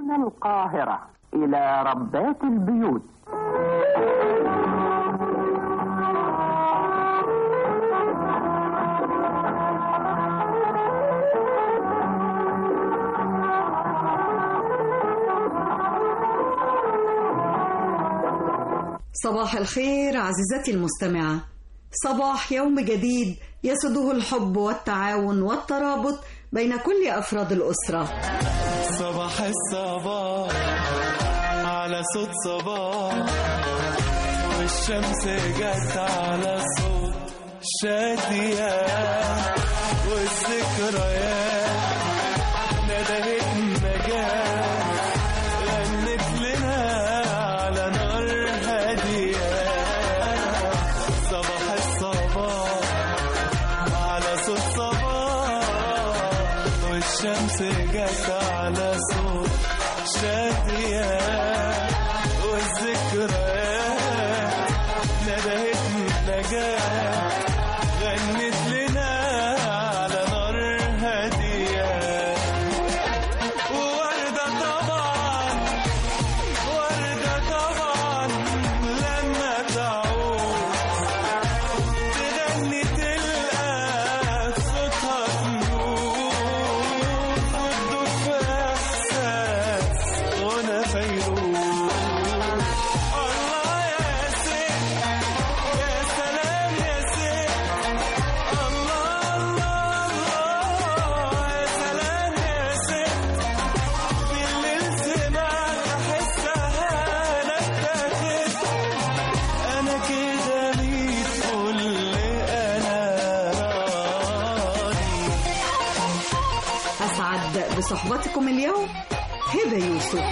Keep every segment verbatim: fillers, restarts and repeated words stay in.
من القاهرة إلى ربات البيوت. صباح الخير عزيزتي المستمعة، صباح يوم جديد يسده الحب والتعاون والترابط بين كل أفراد الأسرة. صباح الصباح على صوت صباح، والشمس جت على صوت شادية، والذكريات ندهت النجاة، غنت لنا على نار هادية. صباح الصباح على صوت صباح، والشمس جت على صوت شادية، والذكريات ندهت النجاة، غنت لنا على نار هادية. ووردة طبعا وردة طبعا لما تعود تغني تلقى صوتها تنور، وتدوب في إحساس غنى فيروز. الله يا ست يا سلام يا ست، الله الله الله يا سلام يا ست، بالليل سمعت أحسها نبتت، أنا كده ميت كل أنا راضي. أسعد بصحبتكم اليوم هبة يوسف.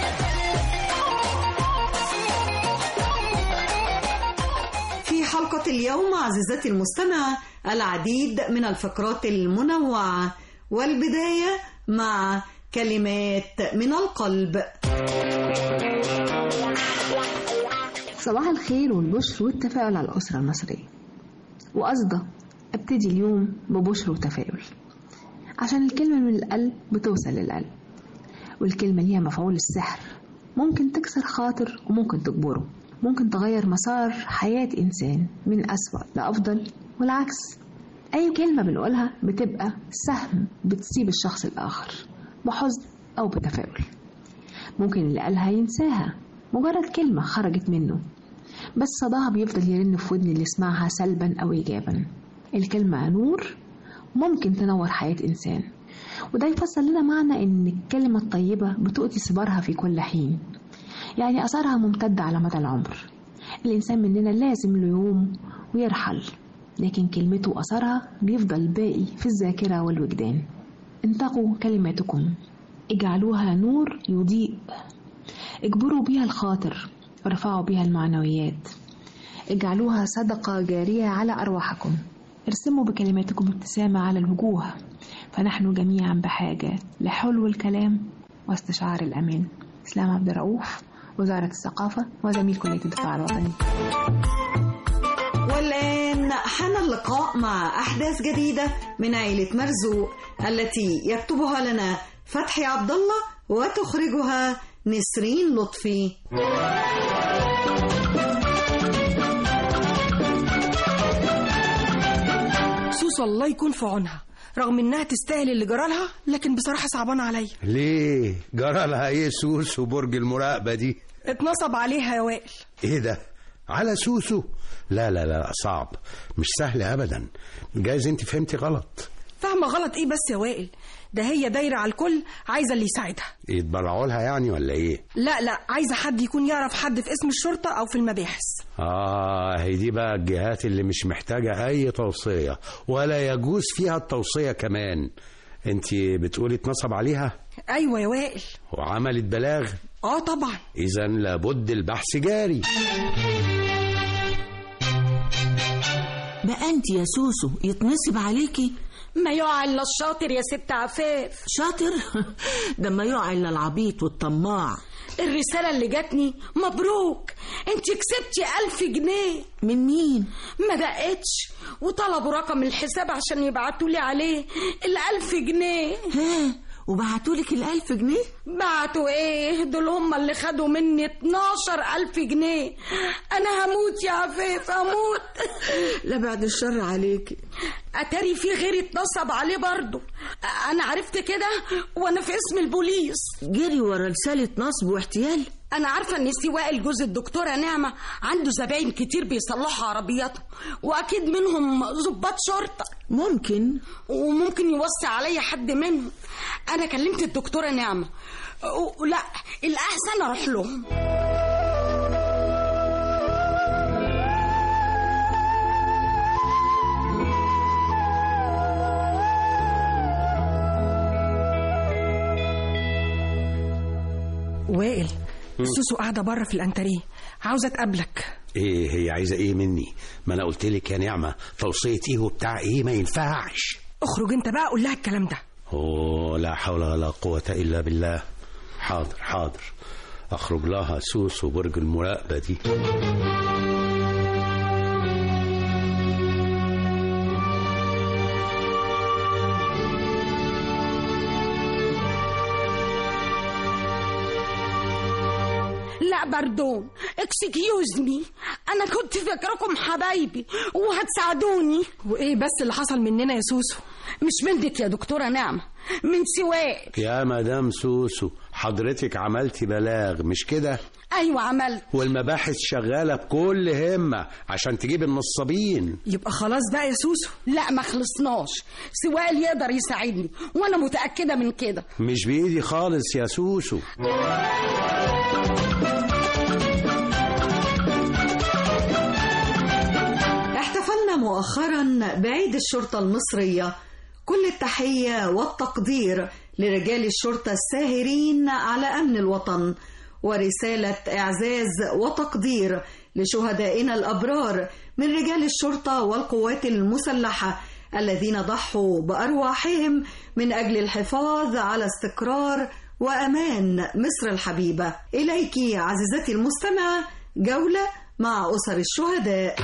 في حلقة اليوم عزيزتي المستمعة العديد من الفقرات المنوعة، والبداية مع كلمات من القلب. صباح الخير والبشر والتفاؤل على الأسرة المصرية، وقصده ابتدي اليوم ببشر وتفاؤل، عشان الكلمة من القلب بتوصل للقلب، والكلمة ليها مفعول السحر، ممكن تكسر خاطر وممكن تجبره، ممكن تغير مسار حياة إنسان من أسوأ لأفضل، والعكس. أي كلمة بنقولها بتبقى سهم بتصيب الشخص الآخر بحزن أو بتفاؤل. ممكن اللي قالها ينساها، مجرد كلمة خرجت منه، بس صداها بيفضل يرن في ودن اللي يسمعها سلبا أو إيجابا. الكلمة نور ممكن تنور حياة إنسان، وده يفسر لنا معنى إن الكلمة الطيبة بتؤتي ثمارها في كل حين، يعني أثرها ممتدة على مدى العمر. الإنسان مننا لازم له يوم ويرحل، لكن كلمته وأثرها بيفضل باقي في الذاكرة والوجدان. انتقوا كلماتكم، اجعلوها نور يضيء، اجبروا بيها الخاطر، ارفعوا بيها المعنويات، اجعلوها صدقة جارية على أرواحكم، ارسموا بكلماتكم ابتسامة على الوجوه، فنحن جميعا بحاجة لحلو الكلام واستشعار الأمان. إسلام عبد الرؤوف، وزارة الثقافة وزميل كلية الدفاع الوطني. والآن حان اللقاء مع أحداث جديدة من عائلة مرزوق التي يكتبها لنا فتحي عبد الله وتخرجها نسرين لطفي. سوسو الله يكون في عونها، رغم انها تستاهل اللي جرالها، لكن بصراحة صعبان عليا. ليه؟ جرالها ايه سوسو برج المراقبة دي؟ اتنصب عليها يا وائل. ايه ده؟ على سوسو؟ لا لا لا صعب، مش سهل ابدا. جايز انت فهمتي غلط. فاهمة غلط ايه بس يا وائل؟ ده هي دايرة على الكل، عايزة اللي يساعدها. يتبرعوا لها يعني ولا ايه؟ لا لا، عايزة حد يكون يعرف حد في اسم الشرطة او في المباحث. اه هي دي بقى الجهات اللي مش محتاجة اي توصية، ولا يجوز فيها التوصية كمان. انت بتقولي اتنصب عليها؟ ايوه يا وائل. وعملت بلاغ؟ اه طبعا. اذا لابد البحث جاري. بقى انت يا سوسو يتنصب عليكي؟ ما يقع الا الشاطر يا ست عفاف. شاطر؟ ده ما يقع الا العبيط والطماع. الرسالة اللي جاتني مبروك، انت كسبتي ألف جنيه. من مين؟ ما دقتش وطلبوا رقم الحساب عشان يبعتوا لي عليه الألف جنيه. ها وبعتولك الألف جنيه؟ بعتوا ايه؟ دول هم اللي خدوا مني اتناشر ألف جنيه. انا هموت يا عفيف، هموت. لا بعد الشر عليكي. اتاري في غيري اتنصب عليه برضه. انا عرفت كده وانا في اسم البوليس. جري ورا رسالة نصب واحتيال؟ انا عارفه ان سواء الجوز الدكتوره نعمه عنده زباين كتير بيصلحوا عربياتهم، واكيد منهم ضباط شرطه. ممكن وممكن يوصي عليا حد منهم. انا كلمت الدكتوره نعمه، لا الاحسن اروح لهم. وائل، سوسو قاعده بره في الانتريه، عاوزه تقابلك. ايه هي عايزه ايه مني؟ ما انا قلت لك يا نعمه توصيه ايه وبتاع ايه، ما ينفعش. اخرج انت بقى قول لها الكلام ده. اوه لا حول ولا قوه الا بالله. حاضر حاضر، اخرج لها سوسو برج المراقبه دي. لا باردون، اكسكيوز مي، انا كنت فاكركم حبايبي وهتساعدوني. وايه بس اللي حصل مننا يا سوسو؟ مش منك يا دكتوره نعمه، من سواء. يا مدام سوسو، حضرتك عملتي بلاغ مش كده؟ ايوه عملت، والمباحث شغاله بكل همه عشان تجيب النصابين. يبقى خلاص بقى يا سوسو. لا ما خلصناش، سواء يقدر يساعدني وانا متاكده من كده. مش بايدي خالص يا سوسو. احتفلنا مؤخرا بعيد الشرطة المصرية. كل التحية والتقدير لرجال الشرطة الساهرين على أمن الوطن، ورسالة إعزاز وتقدير لشهدائنا الأبرار من رجال الشرطة والقوات المسلحة الذين ضحوا بأرواحهم من أجل الحفاظ على استقرار وأمان مصر الحبيبة. إليك عزيزتي المستمعة جولة مع أسر الشهداء.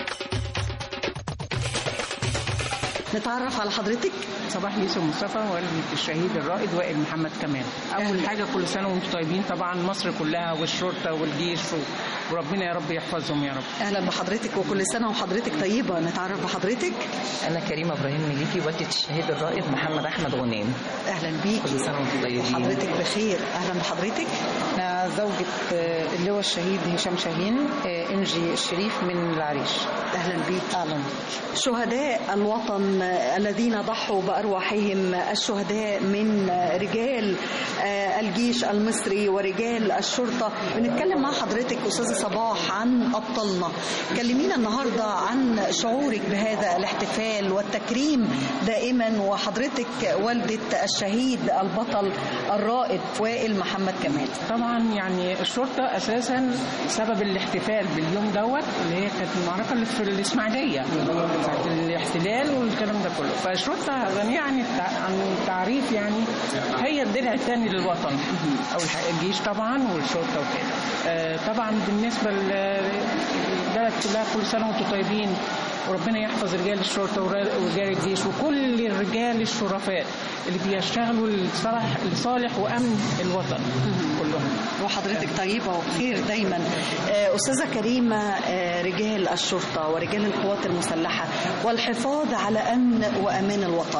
نتعرف على حضرتك. صباح يوسف مصطفى، والد الشهيد الرائد وائل محمد كمال. اول حاجه كل سنه وانتم طيبين، طبعا مصر كلها والشرطه والجيش، وربنا يا رب يحفظهم يا رب. اهلا بحضرتك وكل سنه وحضرتك طيبه. نتعرف بحضرتك. انا كريمه ابراهيم مليكي، والده الشهيد الرائد محمد احمد غنيم. اهلا بيك. كل سنه وانتم طيبين. حضرتك بخير. اهلا بحضرتك. انا زوجة اللواء الشهيد هشام شاهين، انجي الشريف من العريش. اهلا بيك. اهلا. شهداء الوطن الذين ضحوا بارواحهم، الشهداء من رجال الجيش المصري ورجال الشرطه. بنتكلم مع حضرتك استاذه صباح عن ابطالنا. كلمينا النهارده عن شعورك بهذا الاحتفال والتكريم دائما، وحضرتك والده الشهيد البطل الرائد وائل محمد كمال. طبعا يعني الشرطه اساسا سبب الاحتفال باليوم دوت، اللي هي كانت المعركه اللي في الاسماعيليه ساعه الاحتلال والكلام ده كله. فالشرطه غنيه عن عن التعريف، يعني هي الدرع الثاني للوطن، او الجيش طبعا والشرطه وكده. آه طبعا بالنسبه للبلد كلها كل سنه وانتم طيبين، وربنا يحفظ رجال الشرطه ورجال الجيش وكل الرجال الشرفاء اللي بيشتغلوا لصالح لصالح وامن الوطن كلهم. وحضرتك طيبه وبخير دايما. استاذه كريمه، رجال الشرطه ورجال القوات المسلحه والحفاظ على امن وامان الوطن.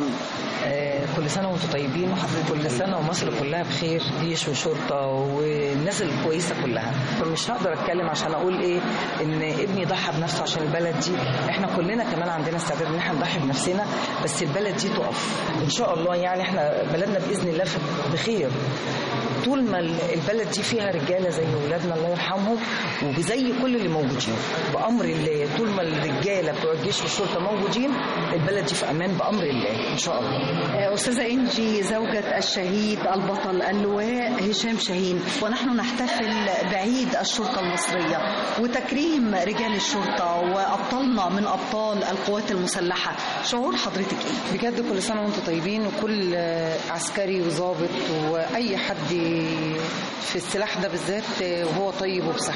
كل سنه وانتم طيبين، وحضرتك كل سنه ومصر كلها بخير، جيش وشرطه والناس الكويسه كلها. فمش هقدر اتكلم عشان اقول ايه ان ابني ضحى بنفسه عشان البلد دي. احنا كلنا كمان عندنا استعداد ان احنا نضحي بنفسنا، بس البلد دي تقف ان شاء الله. يعني احنا بلدنا باذن الله بخير طول ما البلد دي فيها رجاله زي ولادنا الله يرحمهم، وزي كل اللي موجودين بامر الله. طول ما الرجاله بتوع الجيش والشرطه موجودين، البلد دي في امان بامر الله ان شاء الله. استاذه انجي، زوجة الشهيد البطل اللواء هشام شاهين، ونحن نحتفل بعيد الشرطه المصريه وتكريم رجال الشرطه وابطالنا من ابطال القوات المسلحه. شعور حضرتك ايه؟ بجد كل سنه وانتم طيبين، وكل عسكري وضابط واي حد في السلاح ده بالذات وهو طيب وبصحه.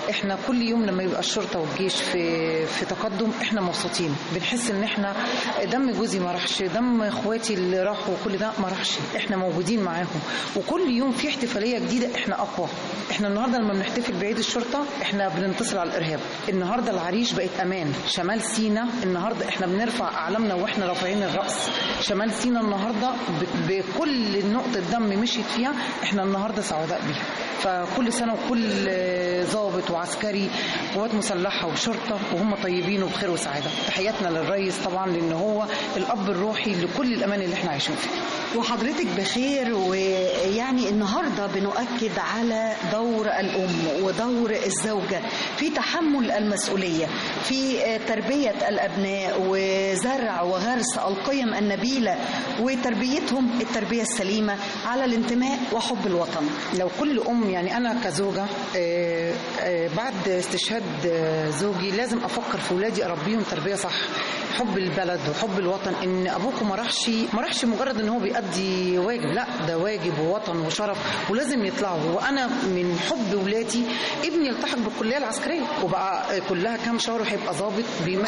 احنا كل يوم لما يبقى الشرطه والجيش في في تقدم احنا مبسوطين، بنحس ان احنا دم جوزي ما راحش، دم اخواتي اللي راحوا كل ده ما راحش، احنا موجودين معاهم، وكل يوم في احتفاليه جديده احنا اقوى. احنا النهارده لما بنحتفل بعيد الشرطه احنا بننتصر على الارهاب. النهارده العريش بقت امان، شمال سيناء النهارده احنا بنرفع اعلامنا واحنا رافعين الراس. شمال سيناء النهارده بكل نقطه دم مشيت فيها احنا النهارده سعداء بيها. فكل سنه وكل ضابط وعسكري قوات مسلحه وشرطه وهم طيبين وبخير وسعاده. تحياتنا للرئيس طبعا لان هو الاب الروحي لكل الامان اللي احنا عايشين فيه. وحضرتك بخير. ويعني النهارده بنؤكد على دور الام ودور الزوجه في تحمل المسؤوليه في تربيه الابناء وزرع وغرس القيم النبيله وتربيتهم التربيه السليمه على الانتماء وحب الوطن. لو كل ام يعني انا كزوجه آآ آآ بعد استشهاد زوجي لازم افكر في ولادي اربيهم تربيه صح، حب البلد وحب الوطن. ان ابوكم ما راحش ما راحش مجرد ان هو بيأدي واجب، لا ده واجب ووطن وشرف ولازم يطلعوا. وانا من حب ولادي ابني يلتحق بالكليه العسكريه وبقى كلها كام شهر وهيبقى ضابط. بي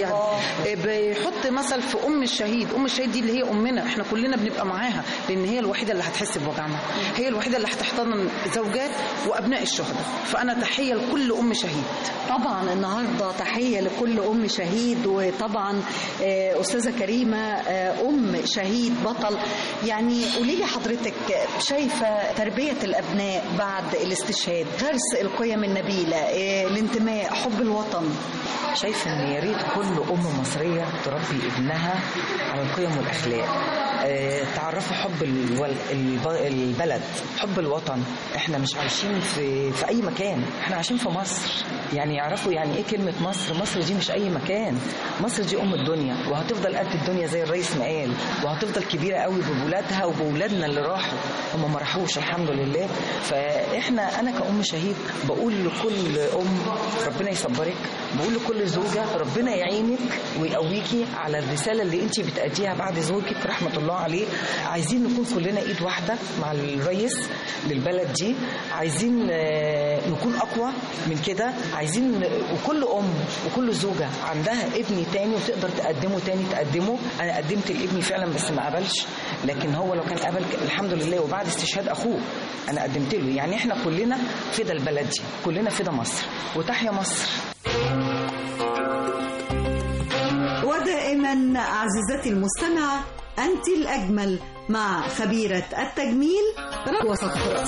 بيحط مثل في ام الشهيد، ام الشهيد دي اللي هي امنا، احنا كلنا بنبقى معاها لان هي الوحيده اللي هتحس بوجعنا، هي الوحيده اللي هتحتضن زوجات وابناء الشهداء. فانا تحيه لكل ام شهيد. طبعا النهارده تحيه لكل ام شهيد. وطبعا استاذه كريمه ام شهيد بطل. يعني قولي لي حضرتك شايفه تربيه الابناء بعد الاستشهاد، غرس القيم النبيله، الانتماء، حب الوطن. شايفه ان يا ريت كل ام مصريه تربي ابنها على القيم والاخلاق، أه تعرفوا حب البلد، حب الوطن. احنا مش عايشين في في اي مكان، احنا عايشين في مصر. يعني يعرفوا يعني ايه كلمه مصر. مصر دي مش اي مكان، مصر دي ام الدنيا وهتفضل قد الدنيا زي الرئيس ما قال، وهتفضل كبيره قوي بولادها وبولادنا اللي راحوا. هم ما راحوش الحمد لله. فاحنا انا كأم شهيد بقول لكل ام ربنا يصبرك، بقول لكل زوجه ربنا يعينك ويقويكي على الرساله اللي انت بتأديها بعد زوجك رحمه الله عليه. عايزين نكون كلنا ايد واحده مع الرئيس للبلد دي، عايزين نكون اقوى من كده، عايزين وكل ام وكل زوجه عندها ابن تاني وتقدر تقدمه تاني تقدمه. انا قدمت لابني فعلا بس ما قبلش، لكن هو لو كان قبل الحمد لله. وبعد استشهاد اخوه انا قدمت له. يعني احنا كلنا فدا البلد دي، كلنا فدا مصر، وتحيا مصر. ودائما عزيزتي المستمعة أنت الأجمل مع خبيرة التجميل رجوة صفراء.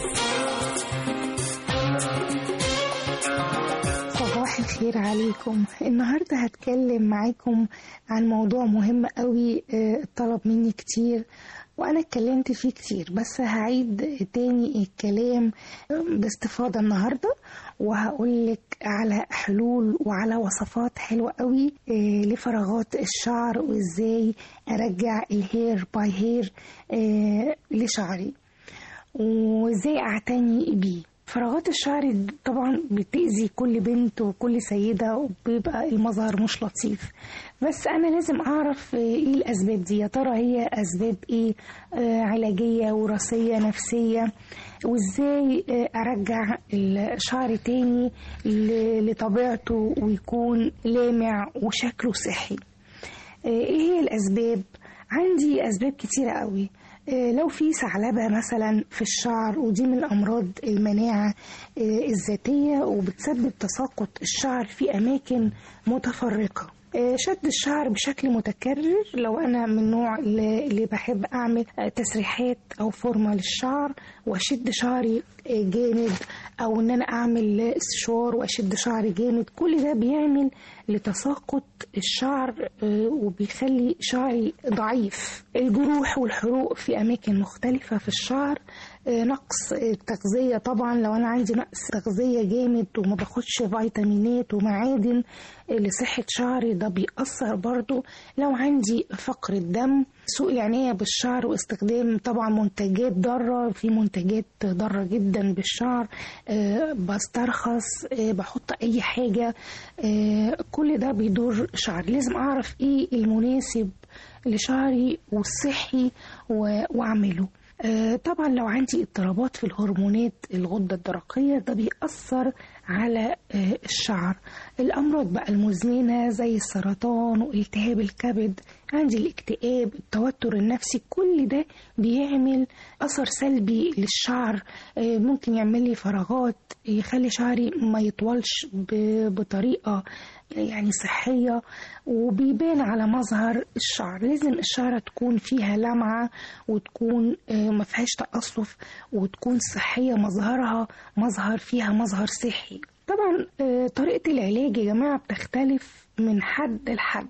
صباح الخير عليكم. النهاردة هتكلم معاكم عن موضوع مهم قوي طلب مني كتير وأنا اتكلمت فيه كتير، بس هعيد تاني الكلام باستفاضة النهاردة وهقولك على حلول وعلى وصفات حلوة قوي لفراغات الشعر وإزاي أرجع الهير باي هير لشعري وإزاي أعتني بيه. فراغات الشعر طبعا بتأذي كل بنت وكل سيدة وبيبقى المظهر مش لطيف، بس أنا لازم أعرف إيه الأسباب دي. يا ترى هي أسباب إيه؟ آه علاجية، وراثية، نفسية، وإزاي آه أرجع الشعر تاني لطبيعته ويكون لامع وشكله صحي. آه إيه هي الأسباب؟ عندي أسباب كتيرة قوي. لو في ثعلبة مثلا في الشعر، ودي من أمراض المناعة الذاتية وبتسبب تساقط الشعر في أماكن متفرقة. شد الشعر بشكل متكرر، لو أنا من النوع اللي بحب أعمل تسريحات أو فورمة للشعر وأشد شعري جامد، أو أن أنا أعمل استشوار وأشد شعري جامد، كل ده بيعمل لتساقط الشعر وبيخلي شعري ضعيف. الجروح والحروق في أماكن مختلفة في الشعر، نقص التغذية. طبعا لو أنا عندي نقص تغذية جامد وما باخدش فيتامينات ومعادن لصحة شعري، ده بيأثر برضو. لو عندي فقر الدم، سوء العناية بالشعر واستخدام طبعا منتجات ضارة، في منتجات ضارة جدا بالشعر، أه بسترخص، أه بحط أي حاجة، أه كل ده بيضر شعري. لازم أعرف إيه المناسب لشعري والصحي وأعمله. آه، طبعا لو عندي اضطرابات في الهرمونات الغدة الدرقية ده بيأثر على آه، الشعر. الأمراض بقى المزمنة زي السرطان والتهاب الكبد، عندي الاكتئاب، التوتر النفسي، كل ده بيعمل أثر سلبي للشعر. آه، ممكن يعمل لي فراغات، يخلي شعري ما يطولش ب- بطريقة يعني صحية، وبيبان على مظهر الشعر. لازم الشعر تكون فيها لمعة وتكون آه، ما فيهاش تقصف وتكون صحية، مظهرها مظهر فيها مظهر صحي. طبعا آه، طريقة العلاج يا جماعة بتختلف من حد لحد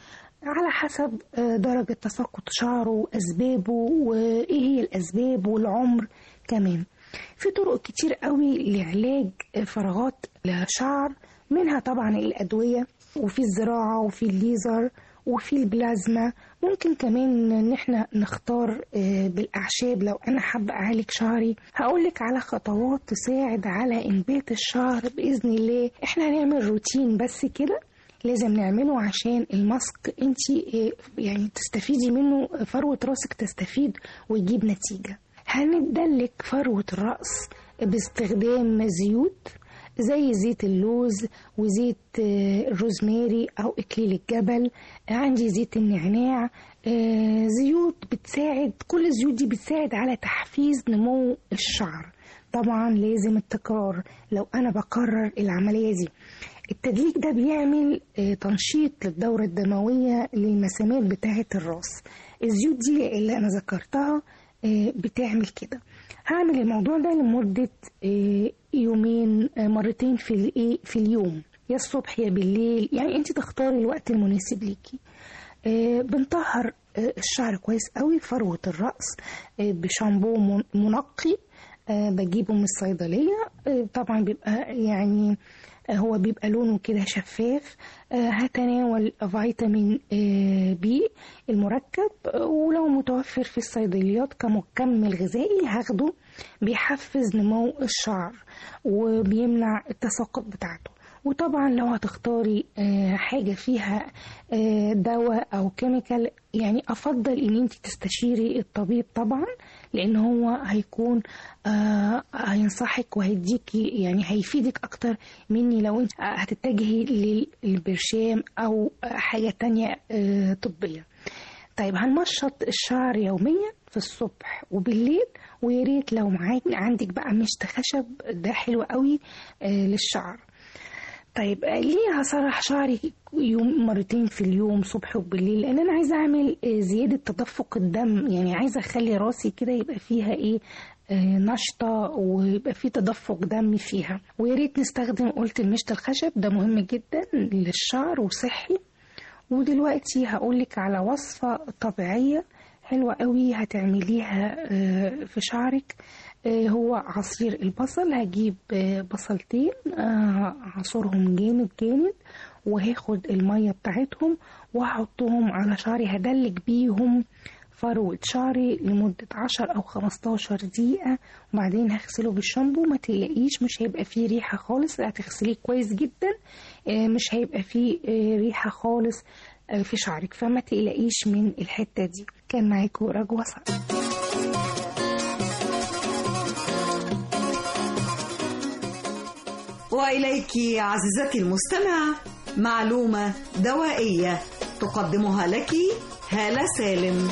على حسب آه، درجة تساقط شعره وأسبابه وإيه هي الأسباب والعمر كمان. في طرق كتير قوي لعلاج فراغات الشعر، منها طبعا الأدوية وفي الزراعة وفي الليزر وفي البلازما. ممكن كمان ان احنا نختار آه، بالاعشاب. لو انا حابه اعالج شعري هقولك على خطوات تساعد على انبات الشعر باذن الله. احنا هنعمل روتين بس كده لازم نعمله عشان الماسك انتي آه، يعني تستفيدي منه، فروة راسك تستفيد ويجيب نتيجة. هندلك فروة الرأس باستخدام زيوت زي زيت اللوز وزيت آه، الروزماري أو إكليل الجبل. عندي زيت النعناع. آه، زيوت بتساعد، كل الزيوت دي بتساعد على تحفيز نمو الشعر. طبعا لازم التكرار لو أنا بكرر العملية دي. التدليك ده بيعمل آه، تنشيط للدورة الدموية للمسامات بتاعة الراس. الزيوت دي اللي أنا ذكرتها آه، بتعمل كده. هعمل الموضوع ده لمدة آه، يومين، آه، مرتين في الإيه في اليوم، يا الصبح يا بالليل، يعني انت تختاري الوقت المناسب ليكي. آه، بنطهر آه، الشعر كويس قوي، فروة الرأس آه، بشامبو من- منقي آه، بجيبه من الصيدلية. آه، طبعا بيبقى يعني آه، هو بيبقى لونه كده شفاف. آه، هتناول فيتامين آه، بي المركب، آه، ولو متوفر في الصيدليات كمكمل غذائي هاخده، بيحفز نمو الشعر وبيمنع التساقط بتاعته. وطبعا لو هتختاري آه، حاجة فيها آه، دواء أو كيميكال، يعني أفضل إن أنت تستشيري الطبيب طبعا، لأن هو هيكون آه، هينصحك وهيديكي يعني هيفيدك أكتر مني لو أنت هتتجهي للبرشام أو حاجة تانية آه، طبية. طيب هنمشط الشعر يوميا في الصبح وبالليل، ويا ريت لو معاك عندك بقى مشط خشب ده حلو قوي آه، للشعر. طيب آه، ليه هسرح شعري يوم مرتين في اليوم صبح وبالليل؟ لان انا عايزه اعمل آه، زياده تدفق الدم، يعني عايزه اخلي راسي كده يبقى فيها ايه آه، نشطه ويبقى فيه تدفق دم فيها. ويا ريت نستخدم، قلت المشط الخشب ده مهم جدا للشعر وصحي. ودلوقتي هقولك على وصفة طبيعية حلوة قوي هتعمليها آه، في شعرك. آه، هو عصير البصل. هجيب آه، بصلتين آه، عصرهم جامد جامد، وهاخد المية بتاعتهم وهحطهم على شعري، هدلك بيهم فروة شعري لمدة عشر أو خمستاشر دقيقة، وبعدين هغسله بالشامبو. ما تقلقيش مش هيبقى فيه ريحة خالص، هتغسليه كويس جدا آه، مش هيبقى فيه آه، ريحة خالص آه، في شعرك، فما تقلقيش من الحتة دي. كان معاكم رجوة سعد. وإليك عزيزتي المستمع معلومة دوائية تقدمها لك هالة سالم.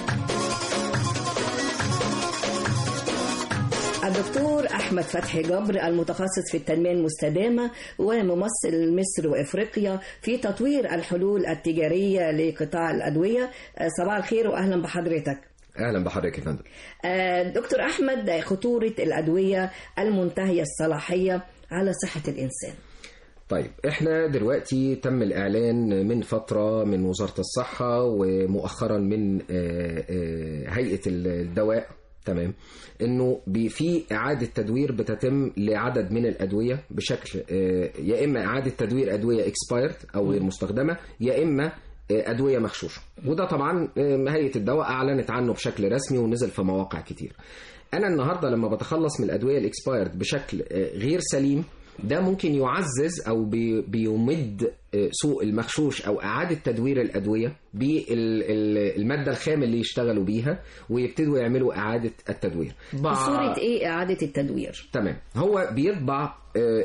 الدكتور أحمد فتحي جبر المتخصص في التنمية المستدامة وممثل مصر وإفريقيا في تطوير الحلول التجارية لقطاع الأدوية. صباح الخير وأهلا بحضرتك. أهلا بحضرتك يا فندم. دكتور أحمد، خطورة الأدوية المنتهية الصلاحية على صحة الإنسان. طيب احنا دلوقتي تم الإعلان من فترة من وزارة الصحة ومؤخرا من هيئة الدواء، تمام، انه في اعاده تدوير بتتم لعدد من الادويه بشكل يا اما اعاده تدوير ادويه اكسبايرد او غير مستخدمه، يا اما ادويه مغشوشه. وده طبعا هيئه الدواء اعلنت عنه بشكل رسمي ونزل في مواقع كتير. انا النهارده لما بتخلص من الادويه الاكسبايرد بشكل غير سليم ده ممكن يعزز أو بي بيمد سوق المغشوش أو إعادة تدوير الأدوية بالمادة الخام اللي يشتغلوا بيها ويبتدوا يعملوا إعادة التدوير. بصورة إيه إعادة التدوير؟ تمام، هو بيطبع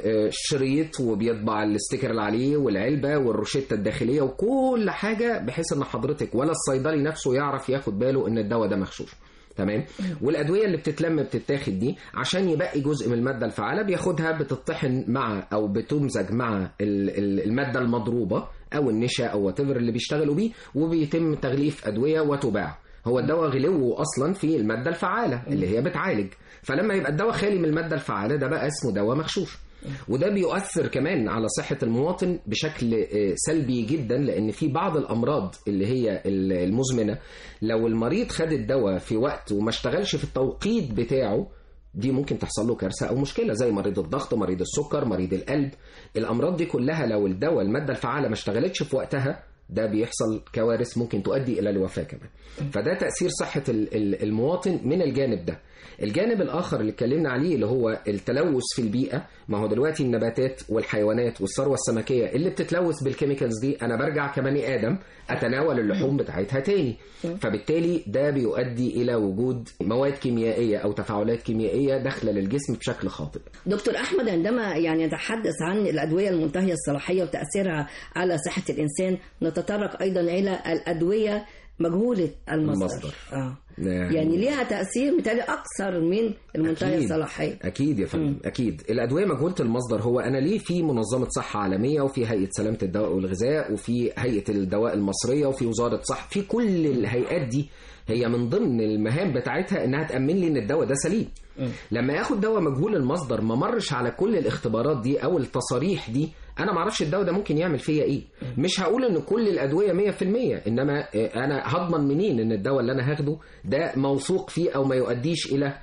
شريط وبيطبع الاستيكر اللي عليه والعلبة والروشتة الداخلية وكل حاجة بحيث ان حضرتك ولا الصيدلي نفسه يعرف ياخد باله ان الدواء ده مغشوش. تمام. والادويه اللي بتتلم بتتاخد دي عشان يبقي جزء من الماده الفعاله بياخدها بتطحن مع او بتمزج مع الماده المضروبه او النشا او واتيفر اللي بيشتغلوا بيه وبيتم تغليف ادويه وتباع. هو الدواء غلوه اصلا في الماده الفعاله اللي هي بتعالج، فلما يبقى الدواء خالي من الماده الفعاله ده بقى اسمه دواء مغشوش. وده بيؤثر كمان على صحة المواطن بشكل سلبي جدا، لأن في بعض الأمراض اللي هي المزمنة لو المريض خد الدواء في وقت وما اشتغلش في التوقيت بتاعه دي ممكن تحصل له كارثة أو مشكلة، زي مريض الضغط، مريض السكر، مريض القلب. الأمراض دي كلها لو الدواء المادة الفعالة ما اشتغلتش في وقتها ده بيحصل كوارث ممكن تؤدي إلى الوفاة كمان. فده تأثير صحة المواطن من الجانب ده. الجانب الآخر اللي اتكلمنا عليه اللي هو التلوث في البيئة، ما هو دلوقتي النباتات والحيوانات والثروة السمكية اللي بتتلوث بالكيميكالز دي أنا برجع كبني آدم أتناول اللحوم بتاعتها تاني، فبالتالي ده بيؤدي إلى وجود مواد كيميائية أو تفاعلات كيميائية داخلة للجسم بشكل خاطئ. دكتور أحمد، عندما يعني نتحدث عن الأدوية المنتهية الصلاحية وتأثيرها على صحة الإنسان نتطرق أيضا إلى الأدوية مجهولة المصدر, المصدر. آه. يعني, يعني ليها تأثير مثالي أكثر من المنتهية الصلاحية. أكيد يا فندم، أكيد. الأدوية مجهولة المصدر هو أنا ليه في منظمة صحة عالمية وفي هيئة سلامة الدواء والغذاء وفي هيئة الدواء المصرية وفي وزارة صحة، في كل الهيئات دي هي من ضمن المهام بتاعتها إنها تأمن لي إن الدواء ده سليم. م. لما ياخد دواء مجهول المصدر ما مرش على كل الاختبارات دي أو التصاريح دي، أنا معرفش الدواء ده ممكن يعمل فيا إيه. مش هقول إن كل الأدوية مية في المية، إنما أنا هضمن منين إن الدواء اللي أنا هاخده ده موثوق فيه أو ما يؤديش إلى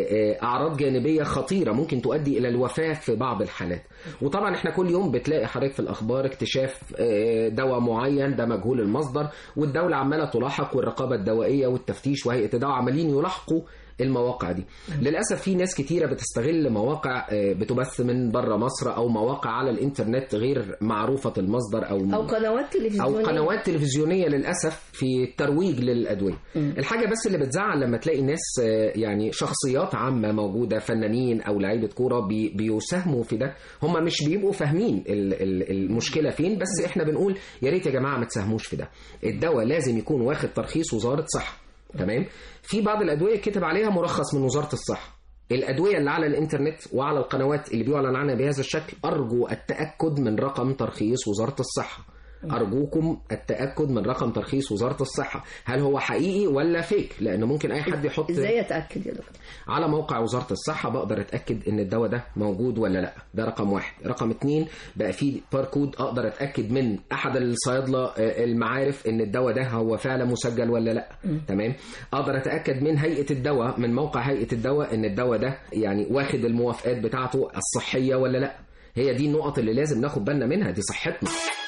أعراض جانبية خطيرة ممكن تؤدي إلى الوفاة في بعض الحالات. وطبعا احنا كل يوم بتلاقي حضرتك في الأخبار اكتشاف دواء معين ده مجهول المصدر، والدولة عمالة تلاحق والرقابة الدوائية والتفتيش وهيئة الدواء عمالين يلاحقوا المواقع دي. للأسف في ناس كتيرة بتستغل مواقع بتبث من بره مصر أو مواقع على الإنترنت غير معروفة المصدر أو أو قنوات تلفزيونية أو قنوات تلفزيونية للأسف في الترويج للأدوية. م. الحاجة بس اللي بتزعل لما تلاقي ناس يعني شخصيات عامة موجودة، فنانين أو لعيبة كورة بي بيساهموا في ده، هم مش بيبقوا فاهمين المشكلة فين، بس إحنا بنقول يا ريت يا جماعة ما تساهموش في ده. الدواء لازم يكون واخد ترخيص وزارة صحة. تمام. في بعض الأدوية كتب عليها مرخص من وزارة الصحة. الأدوية اللي على الإنترنت وعلى القنوات اللي بيعلن عنها بهذا الشكل أرجو التأكد من رقم ترخيص وزارة الصحة. أرجوكم التأكد من رقم ترخيص وزارة الصحة، هل هو حقيقي ولا فيك؟ لأنه ممكن أي حد يحط. إزاي أتأكد يا دكتور؟ على موقع وزارة الصحة بقدر أتأكد إن الدواء ده موجود ولا لأ، ده رقم واحد. رقم اتنين بقى فيه باركود أقدر أتأكد من أحد الصيادلة المعارف إن الدواء ده هو فعلا مسجل ولا لأ. م. تمام. أقدر أتأكد من هيئة الدواء، من موقع هيئة الدواء، إن الدواء ده يعني واخد الموافقات بتاعته الصحية ولا لأ. هي دي النقط اللي لازم ناخد بالنا منها، دي صحتنا.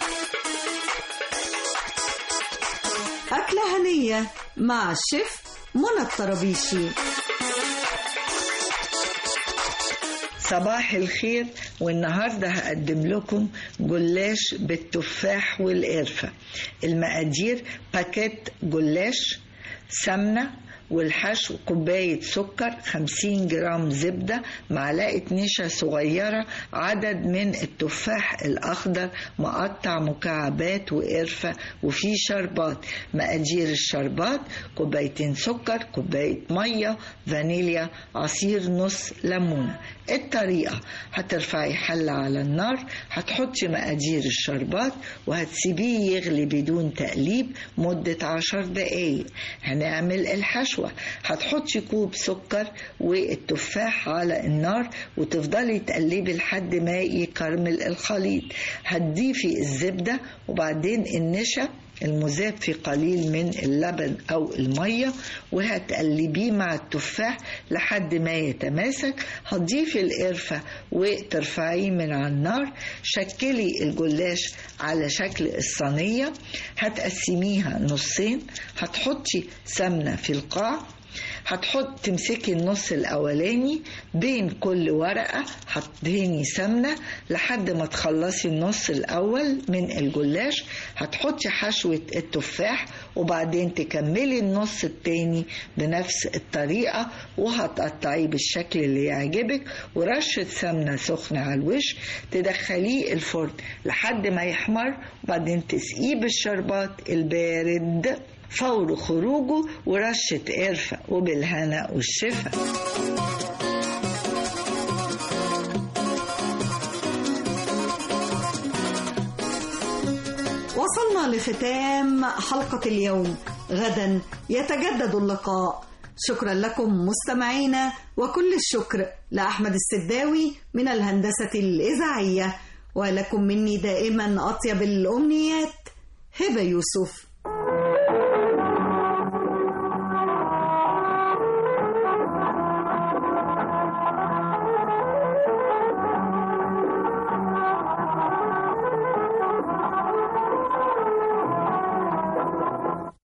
أكلة هنية مع الشيف منى الطرابيشي. صباح الخير، والنهاردة هقدم لكم جلاش بالتفاح والقرفة. المقادير: باكيت جلاش، سمنة، والحشو كوباية سكر، خمسين جرام زبدة، معلقة نشا صغيرة، عدد من التفاح الأخضر مقطع مكعبات، وقرفة، وفي شربات. مقادير الشربات: كوبايتين سكر، كوباية مية، فانيليا، عصير نص ليمونة. الطريقة: هترفعي حلة على النار، هتحطي مقادير الشربات وهتسيبيه يغلي بدون تقليب مدة عشر دقايق. هنعمل الحشو: هتحطي كوب سكر والتفاح على النار وتفضلي تقلبي لحد ما يكرمل الخليط. هتضيفي الزبدة وبعدين النشا المذاب في قليل من اللبن أو المية، وهتقلبيه مع التفاح لحد ما يتماسك. هتضيفي القرفة وترفعيه من على النار. شكلي الجلاش على شكل الصينية، هتقسميها نصين، هتحطي سمنة في القاع، هتحط تمسكي النص الاولاني بين كل ورقة هتدهني سمنة لحد ما تخلصي النص الاول من الجلاش. هتحطي حشوة التفاح وبعدين تكملي النص التاني بنفس الطريقة وهتقطعيه بالشكل اللي يعجبك ورشة سمنة سخنة على الوش. تدخليه الفرن لحد ما يحمر وبعدين تسقيه بالشربات البارد فور خروجه ورشة قرفة وبالهنا والشفا. وصلنا لختام حلقة اليوم. غدا يتجدد اللقاء. شكرا لكم مستمعينا، وكل الشكر لأحمد السداوي من الهندسة الإذاعية، ولكم مني دائما أطيب الأمنيات. هبة يوسف.